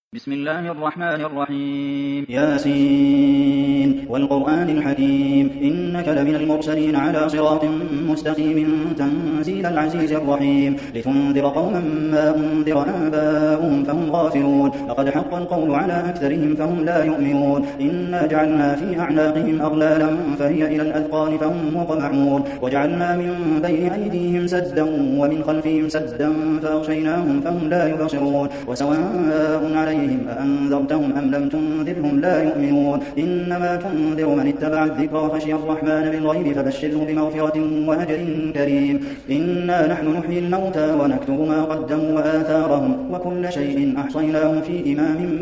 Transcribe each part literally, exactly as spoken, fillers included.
بسم الله الرحمن الرحيم ياسين والقرآن الحكيم إنك لمن المرسلين على صراط مستقيم تنزيل العزيز الرحيم لتنذر قوما ما أنذر آباؤهم فهم غافلون لقد حق القول على أكثرهم فهم لا يؤمنون إنا جعلنا في أعناقهم أغلالا فهي إلى الأذقان فهم مقمحون وجعلنا من بين أيديهم سدا ومن خلفهم سدا فأغشيناهم فهم لا يبصرون وسواء عليهم أأنذرتهم أم لم تنذرهم لا يؤمنون إنما تنذر من اتبع الذكر وخشي الرحمن بالغيب فبشره بمغفرة وأجر كريم إنا نحن نحيي الموتى ونكتب ما قدموا وآثارهم وكل شيء أحصيناه في إمام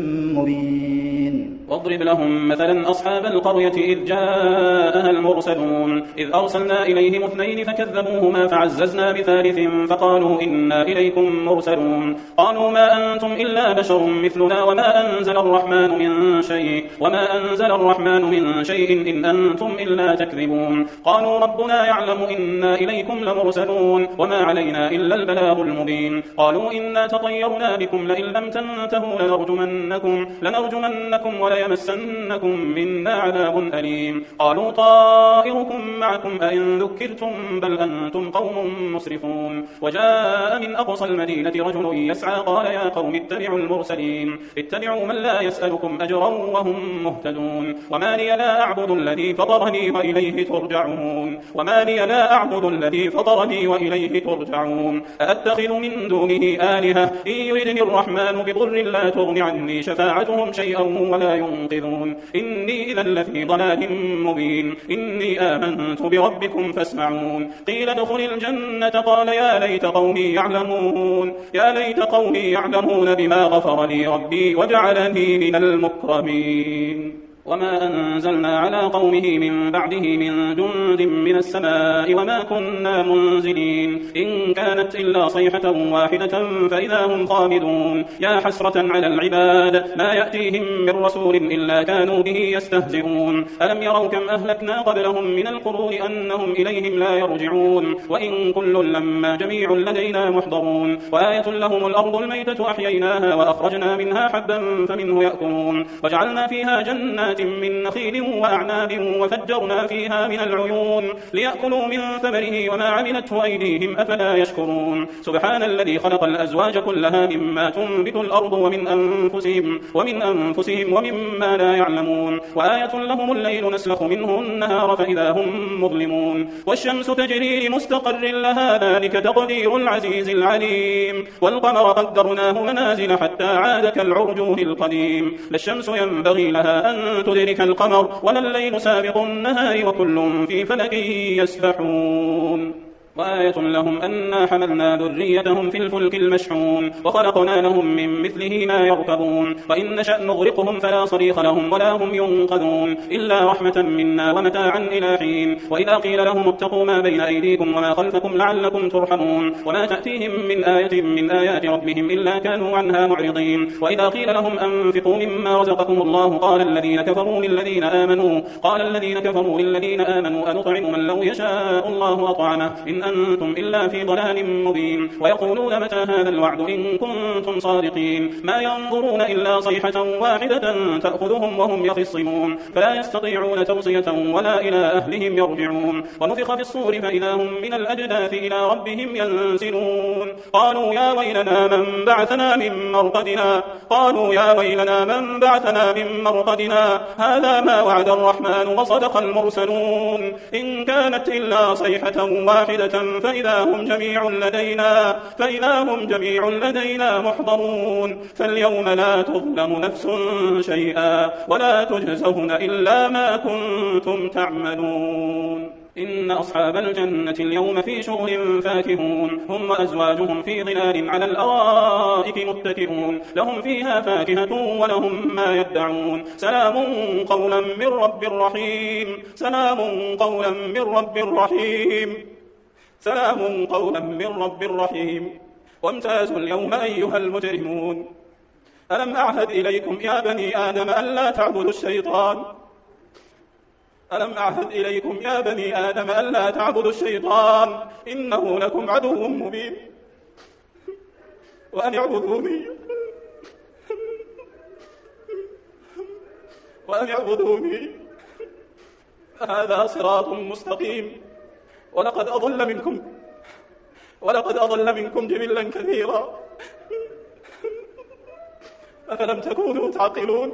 مبين واضرب لهم مثلا أصحاب القرية إذ جاءها المرسلون إذ أرسلنا إليهم اثنين فكذبوهما فعززنا بثالث فقالوا إنا إليكم مرسلون قالوا ما أنتم إلا بشر مثلنا وما أنزل الرحمن من شيء وما أنزل الرحمن من شيء إن أنتم إلا تكذبون قالوا ربنا يعلم إنا إليكم لمرسلون وما علينا إلا البلاغ المبين قالوا إنا تطيرنا بكم لئن لم تنتهوا لنرجمنكم لنرجمنكم ولا يمسنكم منا عذاب أليم قالوا طائركم معكم أئن ذكرتم بل أنتم قوم مسرفون وجاء من أقصى المدينة رجل يسعى قال يا قوم اتبعوا المرسلين اتبعوا من لا يسألكم أجرا وهم مهتدون وما لي لا أعبد الذي فطرني وإليه ترجعون وما لي لا أعبد الذي فطرني وإليه ترجعون أأتخذ من دونه آلهة إن يردني الرحمن بضر لا تغن عني شفاعتهم شيئا ولا ينقذون إني إذا لفي ضلال مبين إني آمنت بربكم فاسمعون قيل ادخل الجنة قال يا ليت قومي يعلمون يا ليت قومي يعلمون بما غفر لي ربي وجعلني من المكرمين وما أنزلنا على قومه من بعده من جند من السماء وما كنا منزلين إن كانت إلا صيحة واحدة فإذا هم خامدون يا حسرة على العباد ما يأتيهم من رسول إلا كانوا به يستهزئون ألم يروا كم أهلكنا قبلهم من القرون أنهم إليهم لا يرجعون وإن كل لما جميع لدينا محضرون وآية لهم الأرض الميتة أحييناها وأخرجنا منها حبا فمنه يأكلون وجعلنا فيها جنات من نخيل وأعناب وفجرنا فيها من العيون ليأكلوا من ثمره وما عملته أيديهم أفلا يشكرون سبحان الذي خلق الأزواج كلها مما تنبت الأرض ومن أنفسهم ومن أنفسهم ومما لا يعلمون وآية لهم الليل نسلخ منه النهار فإذا هم مظلمون والشمس تجري لمستقر لها ذلك تقدير العزيز العليم والقمر قدرناه منازل حتى عاد كالعرجون القديم لا الشمس ينبغي لها أن تدرك القمر ولا الليل سابق النهار وكل في فلك يسبحون وآية لهم أنا حملنا ذريتهم في الفلك المشحون وخلقنا لهم من مثله ما يركبون وإن نشأ نغرقهم فلا صريخ لهم ولا هم ينقذون إلا رحمة منا ومتاعا إلى حين وإذا قيل لهم اتقوا ما بين أيديكم وما خلفكم لعلكم ترحمون وما تأتيهم من آية من آيات ربهم إلا كانوا عنها معرضين وإذا قيل لهم أنفقوا مما رزقكم الله قال الذين كفروا للذين آمنوا قال الذين كفروا للذين آمنوا أنطعم من لو يشاء الله أطعمه إن أنتم إلا في ضلال مبين ويقولون متى هذا الوعد إن كنتم صادقين ما ينظرون إلا صيحة واحدة تأخذهم وهم يخصمون فلا يستطيعون توصية ولا إلى أهلهم يرجعون ونفخ في الصور فإذا هم من الأجداث إلى ربهم ينسلون قالوا يا ويلنا من بعثنا من مرقدنا قالوا يا ويلنا من بعثنا من مرقدنا هذا ما وعد الرحمن وصدق المرسلون إن كانت إلا صيحة واحدة فإذا هم جميع لدينا فإذا هم جميع لدينا محضرون فاليوم لا تظلم نفس شيئا ولا تجزون إلا ما كنتم تعملون إن أصحاب الجنة اليوم في شغل فاكهون هم وأزواجهم في ظلال على الأرائك متكئون لهم فيها فاكهة ولهم ما يدعون سلام قولا من رب رحيم سلام قولا من رب رحيم سلام قولا من رب رحيم وامتازوا اليوم أيها المجرمون ألم أعهد إليكم يا بني آدم ألا تعبدوا الشيطان ألم أعهد إليكم يا بني آدم ألا تعبدوا الشيطان إنه لكم عدو مبين وأن اعبدوني وأن يعبدوني هذا صراط مستقيم. ولقد أضل منكم ولقد أضل منكم جبلا كثيرا أفلم تكونوا تعقلون.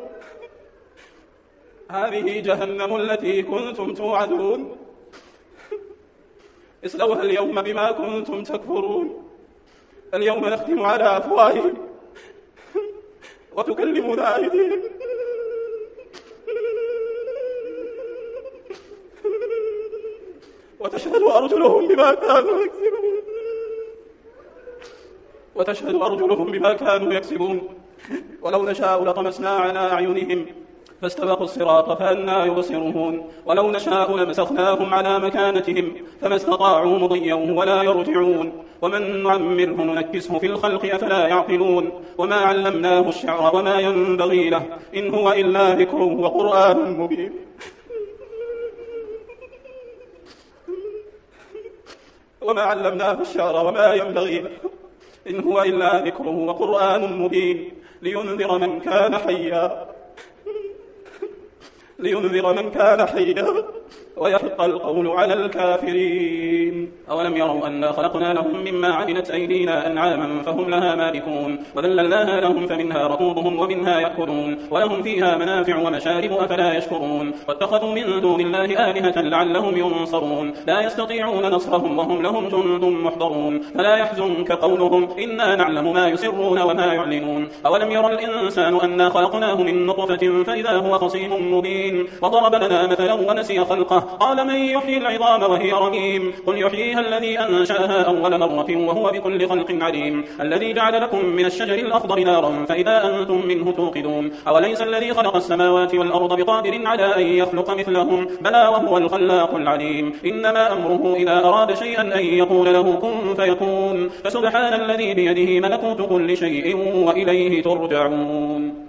هذه جهنم التي كنتم توعدون اصلوها اليوم بما كنتم تكفرون. اليوم نختم على أفواههم وتكلمنا أيديهم وتشهد أرجلهم بما كانوا يكسبون وتشهد أرجلهم بما كانوا يكسبون. ولو نشاء لطمسنا على أعينهم فاستبقوا الصراط فأنى يبصرون. ولو نشاء لمسخناهم على مكانتهم فما استطاعوا مضيا ولا يرجعون. ومن نعمره ننكسه في الخلق أفلا يعقلون. وما علمناه الشعر وما ينبغي له إن هو إلا ذكر وقرآن مبين. وما علمناه الشعر وما ينبغي له إن هو إلا ذكر وقرآن مبين لينذر من كان حيا لينذر من كان حيا ويحق القول على الكافرين. أولم يروا أنا خلقنا لهم مما عملت أيدينا أنعاما فهم لها مالكون وذللناها لهم فمنها ركوبهم ومنها يأكلون ولهم فيها منافع ومشارب أفلا يشكرون. واتخذوا من دون الله آلهة لعلهم ينصرون لا يستطيعون نصرهم وهم لهم جند محضرون. فلا يحزنك قولهم إنا نعلم ما يسرون وما يعلنون. أولم يرى الإنسان أنا خلقناه من نطفة فإذا هو خصيم مبين. وضرب لنا مثلا ونسي خلقه قال من يحيي العظام وهي رميم قل يحييها الذي أنشأها أول مرة وهو بكل خلق عليم. الذي جعل لكم من الشجر الأخضر نارا فإذا أنتم منه توقدون. أوليس الذي خلق السماوات والأرض بقادر على أن يخلق مثلهم بلى وهو الخلاق العليم. إنما أمره إذا أراد شيئا أن يقول له كن فيكون. فسبحان الذي بيده ملكوت كل شيء وإليه ترجعون.